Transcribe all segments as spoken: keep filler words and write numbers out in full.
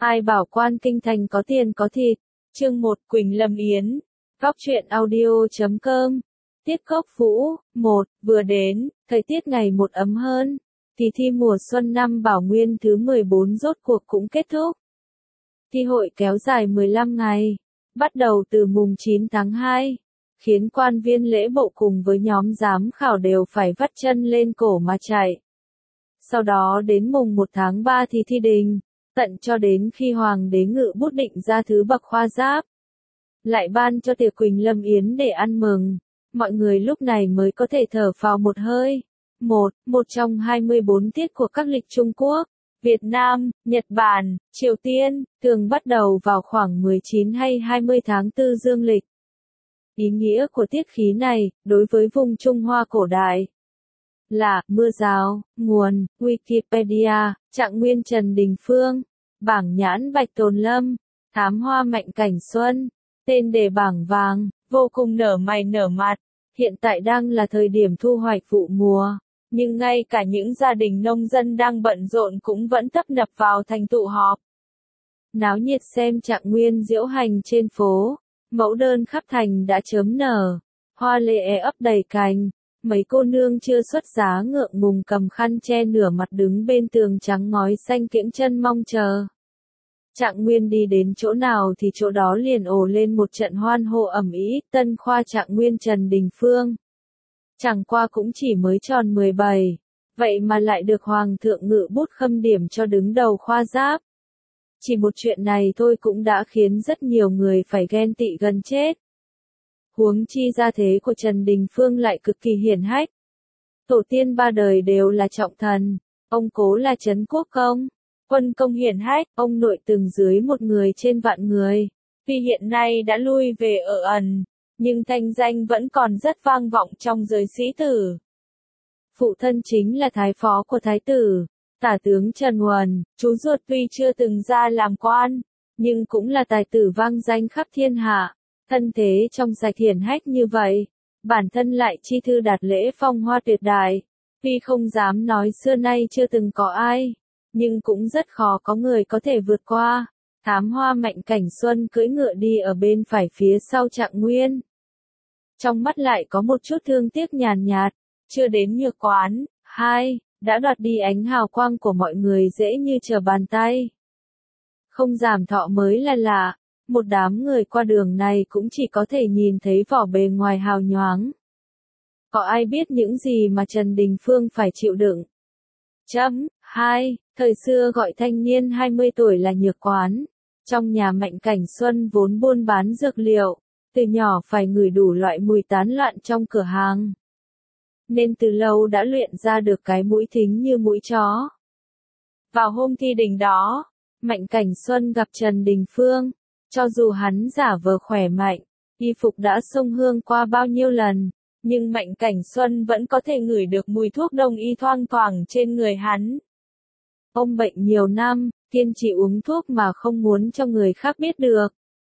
Ai bảo quan kinh thành có tiền có thịt. Chương một Quỳnh Lâm Yến. Góc truyện audio chấm com. Tiết Cốc Vũ. một Vừa đến, thời tiết ngày một ấm hơn. Kỳ thi mùa xuân năm Bảo Nguyên thứ mười bốn rốt cuộc cũng kết thúc. Thi hội kéo dài mười lăm ngày, bắt đầu từ mùng chín tháng hai, khiến quan viên lễ bộ cùng với nhóm giám khảo đều phải vắt chân lên cổ mà chạy. Sau đó đến mùng một tháng ba thì thi đình, tận cho đến khi Hoàng đế ngự bút định ra thứ bậc khoa giáp. Lại ban cho tiệc Quỳnh Lâm Yến để ăn mừng, mọi người lúc này mới có thể thở phào một hơi. một Một trong hai mươi bốn tiết của các lịch Trung Quốc, Việt Nam, Nhật Bản, Triều Tiên, thường bắt đầu vào khoảng mười chín hay hai mươi tháng tư dương lịch. Ý nghĩa của tiết khí này, đối với vùng Trung Hoa cổ đại, là mưa rào. Nguồn Wikipedia, Trạng Nguyên Trần Đình Phương, bảng nhãn Bạch Tồn Lâm, thám hoa Mạnh Cảnh Xuân, tên đề bảng vàng, vô cùng nở mày nở mặt. Hiện tại đang là thời điểm thu hoạch vụ mùa, nhưng ngay cả những gia đình nông dân đang bận rộn cũng vẫn tấp nập vào thành tụ họp. Náo nhiệt xem Trạng Nguyên diễu hành trên phố, mẫu đơn khắp thành đã chớm nở, hoa lê e ấp đầy cành. Mấy cô nương chưa xuất giá ngượng ngùng cầm khăn che nửa mặt đứng bên tường trắng ngói xanh kiễng chân mong chờ. Trạng Nguyên đi đến chỗ nào thì chỗ đó liền ồ lên một trận hoan hô ầm ĩ. Tân khoa Trạng Nguyên Trần Đình Phương, chẳng qua cũng chỉ mới tròn mười bảy, vậy mà lại được Hoàng thượng ngự bút khâm điểm cho đứng đầu khoa giáp. Chỉ một chuyện này thôi cũng đã khiến rất nhiều người phải ghen tị gần chết. Huống chi gia thế của Trần Đình Phương lại cực kỳ hiển hách. Tổ tiên ba đời đều là trọng thần, ông cố là Trấn Quốc Công, quân công hiển hách, ông nội từng dưới một người trên vạn người. Tuy hiện nay đã lui về ở ẩn, nhưng thanh danh vẫn còn rất vang vọng trong giới sĩ tử. Phụ thân chính là thái phó của thái tử, tả tướng Trần Huần, chú ruột tuy chưa từng ra làm quan, nhưng cũng là tài tử vang danh khắp thiên hạ. Thân thế trong sạch hiển hách như vậy, bản thân lại chi thư đạt lễ phong hoa tuyệt đại, tuy không dám nói xưa nay chưa từng có ai, nhưng cũng rất khó có người có thể vượt qua. Thám hoa Mạnh Cảnh Xuân cưỡi ngựa đi ở bên phải phía sau Trạng Nguyên. Trong mắt lại có một chút thương tiếc nhàn nhạt, chưa đến nhược quán. Hai Đã đoạt đi ánh hào quang của mọi người dễ như trở bàn tay. Không giảm thọ mới là lạ. Một đám người qua đường này cũng chỉ có thể nhìn thấy vỏ bề ngoài hào nhoáng. Có ai biết những gì mà Trần Đình Phương phải chịu đựng? Chấm. hai Thời xưa gọi thanh niên hai mươi tuổi là nhược quán. Trong nhà Mạnh Cảnh Xuân vốn buôn bán dược liệu, từ nhỏ phải ngửi đủ loại mùi tán loạn trong cửa hàng, nên từ lâu đã luyện ra được cái mũi thính như mũi chó. Vào hôm thi đình đó, Mạnh Cảnh Xuân gặp Trần Đình Phương. Cho dù hắn giả vờ khỏe mạnh, y phục đã xông hương qua bao nhiêu lần, nhưng Mạnh Cảnh Xuân vẫn có thể ngửi được mùi thuốc đông y thoang thoảng trên người hắn. Ông bệnh nhiều năm, kiên trì uống thuốc mà không muốn cho người khác biết được.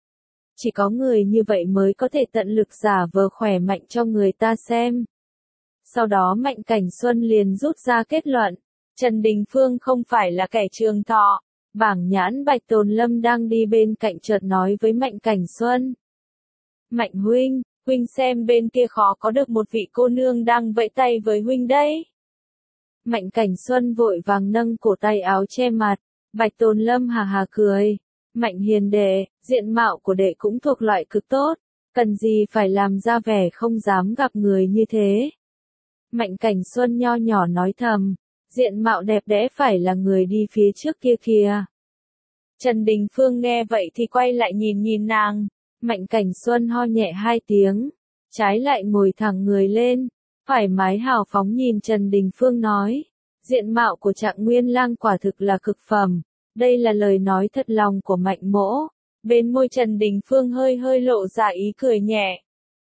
Chỉ có người như vậy mới có thể tận lực giả vờ khỏe mạnh cho người ta xem. Sau đó Mạnh Cảnh Xuân liền rút ra kết luận, Trần Đình Phương không phải là kẻ trường thọ. Bảng nhãn Bạch Tồn Lâm đang đi bên cạnh chợt nói với Mạnh Cảnh Xuân. Mạnh huynh, huynh xem bên kia khó có được một vị cô nương đang vẫy tay với huynh đấy. Mạnh Cảnh Xuân vội vàng nâng cổ tay áo che mặt. Bạch Tồn Lâm hà hà cười. Mạnh hiền đệ, diện mạo của đệ cũng thuộc loại cực tốt, cần gì phải làm ra vẻ không dám gặp người như thế. Mạnh Cảnh Xuân nho nhỏ nói thầm. Diện mạo đẹp đẽ phải là người đi phía trước kia kìa. Trần Đình Phương nghe vậy thì quay lại nhìn nhìn nàng. Mạnh Cảnh Xuân ho nhẹ hai tiếng, trái lại ngồi thẳng người lên, thoải mái hào phóng nhìn Trần Đình Phương nói. Diện mạo của Trạng Nguyên lang quả thực là cực phẩm. Đây là lời nói thật lòng của Mạnh mỗ. Bên môi Trần Đình Phương hơi hơi lộ ra ý cười nhẹ.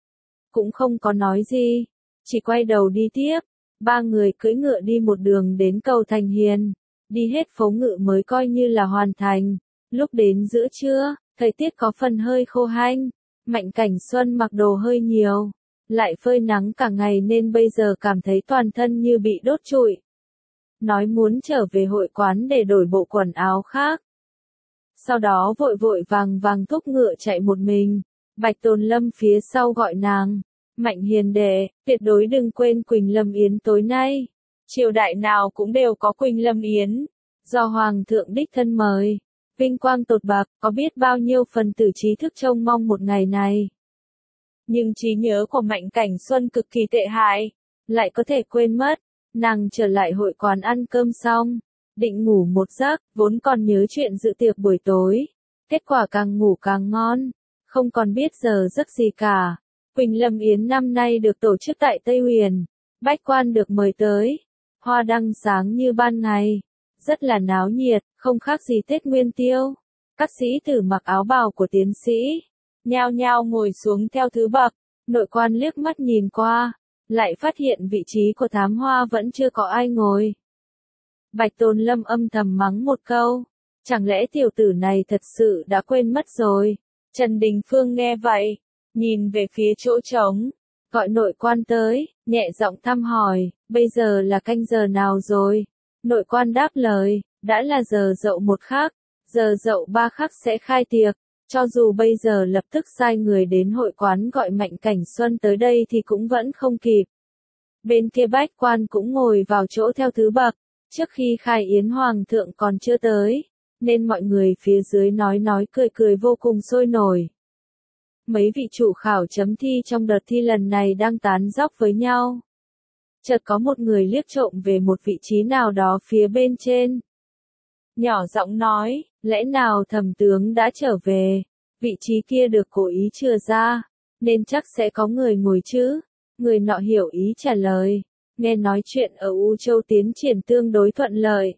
Cũng không có nói gì, chỉ quay đầu đi tiếp. Ba người cưỡi ngựa đi một đường đến cầu Thành Hiền, đi hết phố ngự mới coi như là hoàn thành. Lúc đến giữa trưa, thời tiết có phần hơi khô hanh, Mạnh Cảnh Xuân mặc đồ hơi nhiều, lại phơi nắng cả ngày nên bây giờ cảm thấy toàn thân như bị đốt trụi. Nói muốn trở về hội quán để đổi bộ quần áo khác. sau đó vội vội vàng vàng thúc ngựa chạy một mình. Bạch Tồn Lâm phía sau gọi nàng, Mạnh hiền đệ, tuyệt đối đừng quên Quỳnh Lâm Yến tối nay. Triều đại nào cũng đều có Quỳnh Lâm Yến, do Hoàng thượng đích thân mời, vinh quang tột bậc, có biết bao nhiêu phần tử trí thức trông mong một ngày này. Nhưng trí nhớ của Mạnh Cảnh Xuân cực kỳ tệ hại, lại có thể quên mất. Nàng trở lại hội quán ăn cơm xong, định ngủ một giấc, vốn còn nhớ chuyện dự tiệc buổi tối. Kết quả càng ngủ càng ngon, không còn biết giờ giấc gì cả. Quỳnh Lâm Yến năm nay được tổ chức tại Tây Huyền, bách quan được mời tới, hoa đăng sáng như ban ngày, rất là náo nhiệt, không khác gì Tết Nguyên Tiêu. Các sĩ tử mặc áo bào của tiến sĩ, nhao nhao ngồi xuống theo thứ bậc, nội quan liếc mắt nhìn qua, lại phát hiện vị trí của thám hoa vẫn chưa có ai ngồi. Bạch Tồn Lâm âm thầm mắng một câu, chẳng lẽ tiểu tử này thật sự đã quên mất rồi. Trần Đình Phương nghe vậy, nhìn về phía chỗ trống, gọi nội quan tới, nhẹ giọng thăm hỏi, bây giờ là canh giờ nào rồi? Nội quan đáp lời, đã là giờ dậu một khắc, giờ dậu ba khắc sẽ khai tiệc, cho dù bây giờ lập tức sai người đến hội quán gọi Mạnh Cảnh Xuân tới đây thì cũng vẫn không kịp. Bên kia bách quan cũng ngồi vào chỗ theo thứ bậc, trước khi khai yến hoàng thượng còn chưa tới, nên mọi người phía dưới nói nói cười cười vô cùng sôi nổi. Mấy vị chủ khảo chấm thi trong đợt thi lần này đang tán dóc với nhau. Chợt có một người liếc trộm về một vị trí nào đó phía bên trên. Nhỏ giọng nói, lẽ nào Thẩm tướng đã trở về, vị trí kia được cố ý chừa ra, nên chắc sẽ có người ngồi chứ. Người nọ hiểu ý trả lời, nghe nói chuyện ở U Châu tiến triển tương đối thuận lợi,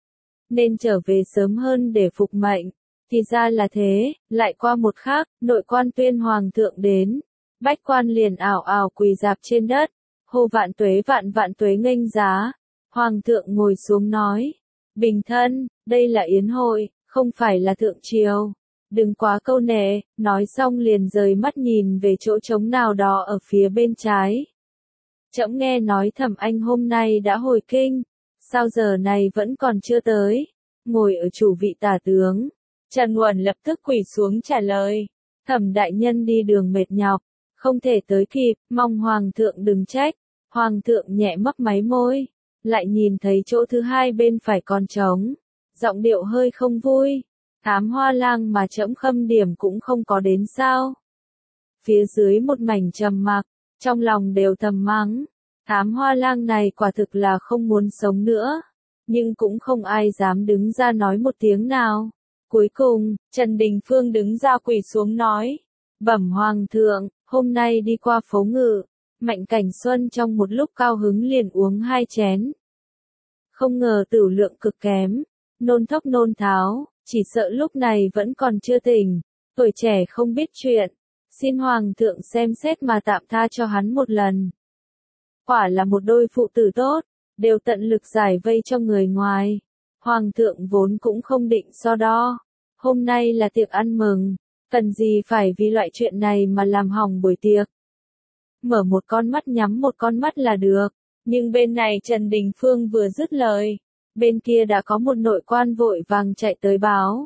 nên trở về sớm hơn để phục mệnh. Thì ra là thế, lại qua một khắc, nội quan tuyên hoàng thượng đến, bách quan liền ảo ảo quỳ dạp trên đất, hô vạn tuế vạn vạn tuế nghênh giá. Hoàng thượng ngồi xuống nói, bình thân, đây là yến hội, không phải là thượng triều, đừng quá câu nệ. Nói xong liền rời mắt nhìn về chỗ trống nào đó ở phía bên trái. Trẫm nghe nói Thẩm Anh hôm nay đã hồi kinh, sao giờ này vẫn còn chưa tới? Ngồi ở chủ vị tả tướng, Trần Uẩn lập tức quỳ xuống trả lời, Thẩm đại nhân đi đường mệt nhọc, không thể tới kịp, mong hoàng thượng đừng trách. Hoàng thượng nhẹ mấp máy môi, lại nhìn thấy chỗ thứ hai bên phải còn trống, giọng điệu hơi không vui, Thám Hoa Lang mà trẫm khâm điểm cũng không có đến sao? Phía dưới một mảnh trầm mặc, trong lòng đều thầm mắng, Thám Hoa Lang này quả thực là không muốn sống nữa, nhưng cũng không ai dám đứng ra nói một tiếng nào. Cuối cùng, Trần Đình Phương đứng ra quỳ xuống nói, bẩm hoàng thượng, hôm nay đi qua phố Ngự, Mạnh Cảnh Xuân trong một lúc cao hứng liền uống hai chén. Không ngờ tửu lượng cực kém, nôn thốc nôn tháo, chỉ sợ lúc này vẫn còn chưa tỉnh, tuổi trẻ không biết chuyện, xin hoàng thượng xem xét mà tạm tha cho hắn một lần. Quả là một đôi phụ tử tốt, đều tận lực giải vây cho người ngoài. Hoàng thượng vốn cũng không định so đo, hôm nay là tiệc ăn mừng, cần gì phải vì loại chuyện này mà làm hỏng buổi tiệc. Mở một con mắt nhắm một con mắt là được, nhưng bên này Trần Đình Phương vừa dứt lời, bên kia đã có một nội quan vội vàng chạy tới báo.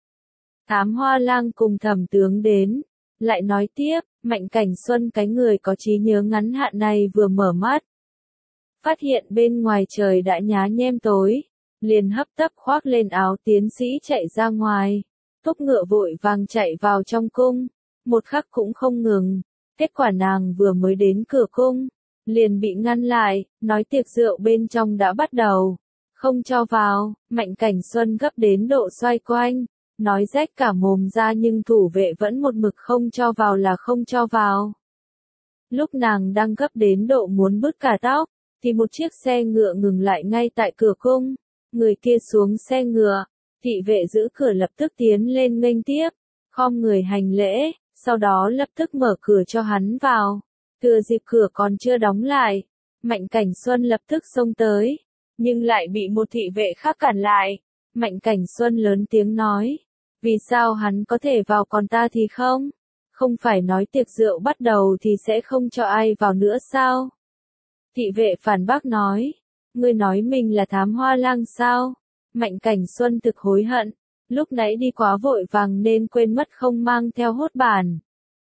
Thám Hoa Lang cùng Thẩm tướng đến, lại nói tiếp, Mạnh Cảnh Xuân cái người có trí nhớ ngắn hạn này vừa mở mắt, phát hiện bên ngoài trời đã nhá nhem tối, liền hấp tấp khoác lên áo tiến sĩ chạy ra ngoài, thúc ngựa vội vàng chạy vào trong cung, một khắc cũng không ngừng. Kết quả nàng vừa mới đến cửa cung, liền bị ngăn lại, nói tiệc rượu bên trong đã bắt đầu, không cho vào. Mạnh Cảnh Xuân gấp đến độ xoay quanh, nói rách cả mồm ra nhưng thủ vệ vẫn một mực không cho vào là không cho vào. Lúc nàng đang gấp đến độ muốn bứt cả tóc, thì một chiếc xe ngựa ngừng lại ngay tại cửa cung, người kia xuống xe ngựa, thị vệ giữ cửa lập tức tiến lên nghênh tiếp, khom người hành lễ. Sau đó lập tức mở cửa cho hắn vào. Thừa dịp cửa còn chưa đóng lại, Mạnh Cảnh Xuân lập tức xông tới, nhưng lại bị một thị vệ khác cản lại. Mạnh Cảnh Xuân lớn tiếng nói, vì sao hắn có thể vào còn ta thì không? Không phải nói tiệc rượu bắt đầu thì sẽ không cho ai vào nữa sao? Thị vệ phản bác nói, ngươi nói mình là Thám Hoa Lang sao? Mạnh Cảnh Xuân thực hối hận, lúc nãy đi quá vội vàng nên quên mất không mang theo hốt bản.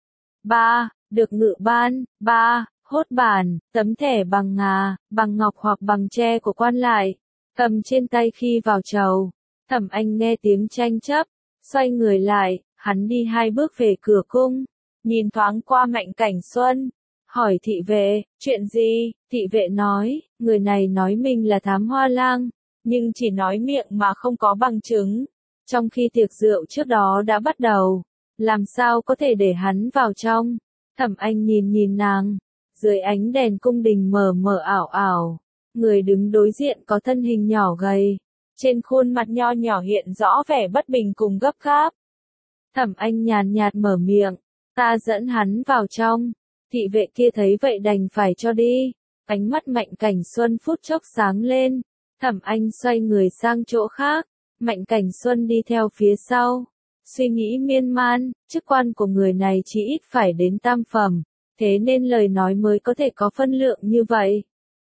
ba. Được ngự ban. ba. Hốt bản, tấm thẻ bằng ngà, bằng ngọc hoặc bằng tre của quan lại, cầm trên tay khi vào chầu. Thẩm Anh nghe tiếng tranh chấp, xoay người lại, hắn đi hai bước về cửa cung, nhìn thoáng qua Mạnh Cảnh Xuân, hỏi thị vệ, chuyện gì? Thị vệ nói, người này nói mình là Thám Hoa Lang, nhưng chỉ nói miệng mà không có bằng chứng, trong khi tiệc rượu trước đó đã bắt đầu, làm sao có thể để hắn vào trong? Thẩm Anh nhìn nhìn nàng, dưới ánh đèn cung đình mờ mờ ảo ảo, người đứng đối diện có thân hình nhỏ gầy, trên khuôn mặt nho nhỏ hiện rõ vẻ bất bình cùng gấp gáp. Thẩm Anh nhàn nhạt mở miệng, ta dẫn hắn vào trong. Thị vệ kia thấy vậy đành phải cho đi. Ánh mắt Mạnh Cảnh Xuân phút chốc sáng lên. Thẩm Anh xoay người sang chỗ khác. Mạnh Cảnh Xuân đi theo phía sau. Suy nghĩ miên man, chức quan của người này chỉ ít phải đến tam phẩm, thế nên lời nói mới có thể có phân lượng như vậy.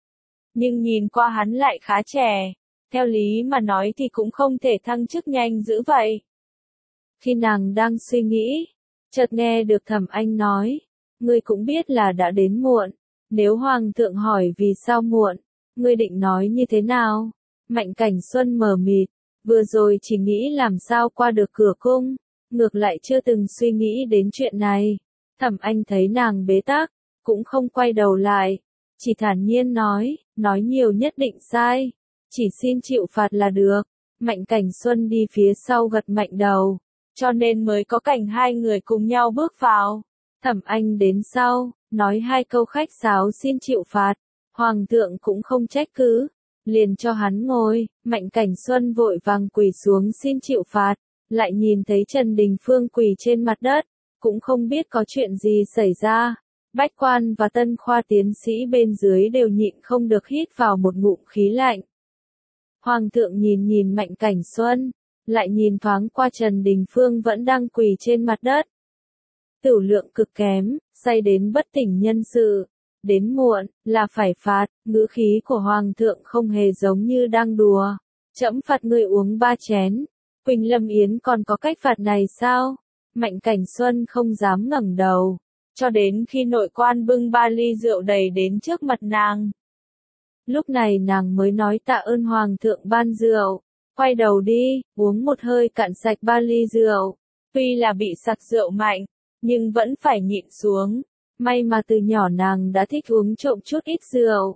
Nhưng nhìn qua hắn lại khá trẻ, theo lý mà nói thì cũng không thể thăng chức nhanh dữ vậy. Khi nàng đang suy nghĩ, chợt nghe được Thẩm Anh nói, ngươi cũng biết là đã đến muộn, nếu Hoàng thượng hỏi vì sao muộn, ngươi định nói như thế nào? Mạnh Cảnh Xuân mờ mịt, vừa rồi chỉ nghĩ làm sao qua được cửa cung, ngược lại chưa từng suy nghĩ đến chuyện này. Thẩm Anh thấy nàng bế tắc, cũng không quay đầu lại, chỉ thản nhiên nói, nói nhiều nhất định sai, chỉ xin chịu phạt là được. Mạnh Cảnh Xuân đi phía sau gật mạnh đầu, cho nên mới có cảnh hai người cùng nhau bước vào. Thẩm Anh đến sau, nói hai câu khách sáo xin chịu phạt, Hoàng thượng cũng không trách cứ, liền cho hắn ngồi. Mạnh Cảnh Xuân vội vàng quỳ xuống xin chịu phạt, lại nhìn thấy Trần Đình Phương quỳ trên mặt đất, cũng không biết có chuyện gì xảy ra. Bách quan và tân khoa tiến sĩ bên dưới đều nhịn không được hít vào một ngụm khí lạnh. Hoàng thượng nhìn nhìn Mạnh Cảnh Xuân, lại nhìn thoáng qua Trần Đình Phương vẫn đang quỳ trên mặt đất. Tửu lượng cực kém, say đến bất tỉnh nhân sự, đến muộn, là phải phạt. Ngữ khí của Hoàng thượng không hề giống như đang đùa. Trẫm phạt ngươi uống ba chén. Quỳnh Lâm Yến còn có cách phạt này sao? Mạnh Cảnh Xuân không dám ngẩng đầu, cho đến khi nội quan bưng ba ly rượu đầy đến trước mặt nàng. Lúc này nàng mới nói tạ ơn Hoàng thượng ban rượu, quay đầu đi, uống một hơi cạn sạch ba ly rượu. Tuy là bị sặc rượu mạnh, nhưng vẫn phải nhịn xuống. May mà từ nhỏ nàng đã thích uống trộm chút ít rượu.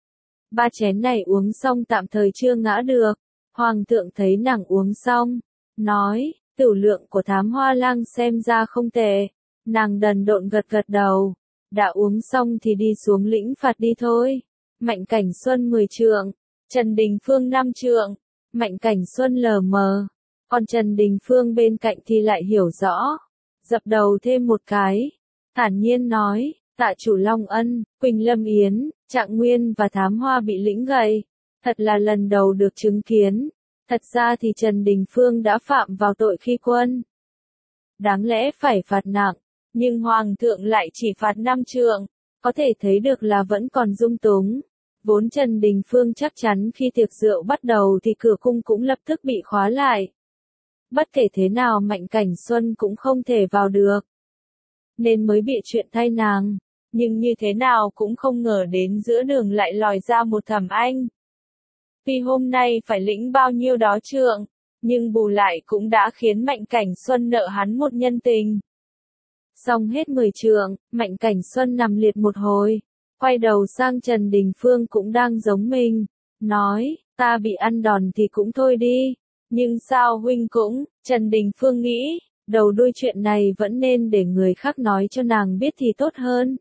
Ba chén này uống xong tạm thời chưa ngã được. Hoàng thượng thấy nàng uống xong, nói, tửu lượng của Thám Hoa Lang xem ra không tệ. Nàng đần độn gật gật đầu, đã uống xong thì đi xuống lĩnh phạt đi thôi. Mạnh Cảnh Xuân mười trượng, Trần Đình Phương năm trượng. Mạnh Cảnh Xuân lờ mờ, còn Trần Đình Phương bên cạnh thì lại hiểu rõ. Dập đầu thêm một cái, thản nhiên nói, tạ chủ Long Ân, Quỳnh Lâm Yến, Trạng Nguyên và Thám Hoa bị lĩnh gậy. Thật là lần đầu được chứng kiến. Thật ra thì Trần Đình Phương đã phạm vào tội khi quân. Đáng lẽ phải phạt nặng, nhưng Hoàng thượng lại chỉ phạt năm trượng, có thể thấy được là vẫn còn dung túng. Vốn Trần Đình Phương chắc chắn khi tiệc rượu bắt đầu thì cửa cung cũng lập tức bị khóa lại. Bất kể thế nào Mạnh Cảnh Xuân cũng không thể vào được, nên mới bịa chuyện thay nàng, nhưng như thế nào cũng không ngờ đến giữa đường lại lòi ra một Thẩm Anh. Tuy hôm nay phải lĩnh bao nhiêu đó trượng, nhưng bù lại cũng đã khiến Mạnh Cảnh Xuân nợ hắn một nhân tình. Xong hết mười trượng, Mạnh Cảnh Xuân nằm liệt một hồi, quay đầu sang Trần Đình Phương cũng đang giống mình, nói, ta bị ăn đòn thì cũng thôi đi, nhưng sao huynh cũng, Trần Đình Phương nghĩ, đầu đuôi chuyện này vẫn nên để người khác nói cho nàng biết thì tốt hơn.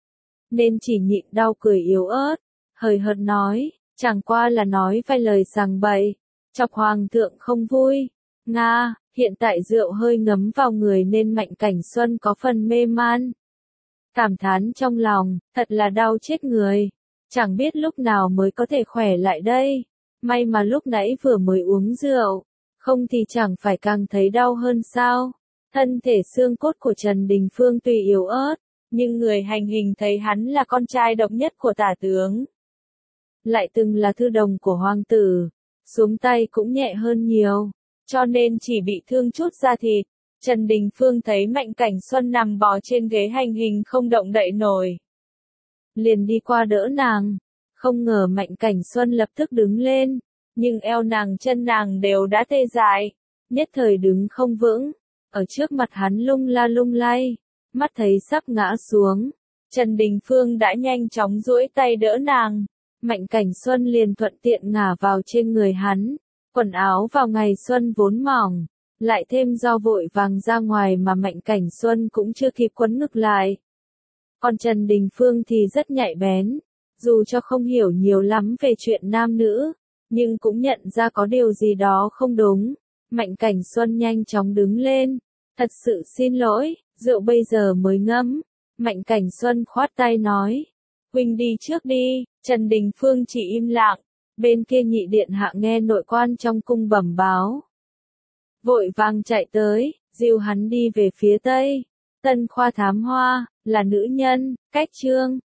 Nên chỉ nhịn đau cười yếu ớt, hời hợt nói, chẳng qua là nói vài lời sằng bậy, chọc Hoàng thượng không vui. Nga, hiện tại rượu hơi ngấm vào người nên Mạnh Cảnh Xuân có phần mê man. Cảm thán trong lòng, thật là đau chết người. Chẳng biết lúc nào mới có thể khỏe lại đây. May mà lúc nãy vừa mới uống rượu, không thì chẳng phải càng thấy đau hơn sao. Thân thể xương cốt của Trần Đình Phương tuy yếu ớt, nhưng người hành hình thấy hắn là con trai độc nhất của tả tướng. Lại từng là thư đồng của hoàng tử, xuống tay cũng nhẹ hơn nhiều. cho nên chỉ bị thương chút da thịt. Trần Đình Phương thấy Mạnh Cảnh Xuân nằm bò trên ghế hành hình không động đậy nổi. Liền đi qua đỡ nàng. Không ngờ Mạnh Cảnh Xuân lập tức đứng lên, nhưng eo nàng chân nàng đều đã tê dại, nhất thời đứng không vững, ở trước mặt hắn lung la lung lay, mắt thấy sắp ngã xuống. Trần Đình Phương đã nhanh chóng duỗi tay đỡ nàng, Mạnh Cảnh Xuân liền thuận tiện ngả vào trên người hắn, quần áo vào ngày xuân vốn mỏng, lại thêm do vội vàng ra ngoài mà Mạnh Cảnh Xuân cũng chưa kịp quấn ngực lại. Còn Trần Đình Phương thì rất nhạy bén, dù cho không hiểu nhiều lắm về chuyện nam nữ, nhưng cũng nhận ra có điều gì đó không đúng. Mạnh Cảnh Xuân nhanh chóng đứng lên, thật sự xin lỗi, rượu bây giờ mới ngâm. Mạnh Cảnh Xuân khoát tay nói, huynh đi trước đi. Trần Đình Phương chỉ im lặng, bên kia nhị điện hạ nghe nội quan trong cung bẩm báo. Vội vàng chạy tới, dìu hắn đi về phía tây. Tân khoa thám hoa, là nữ nhân, cách chương.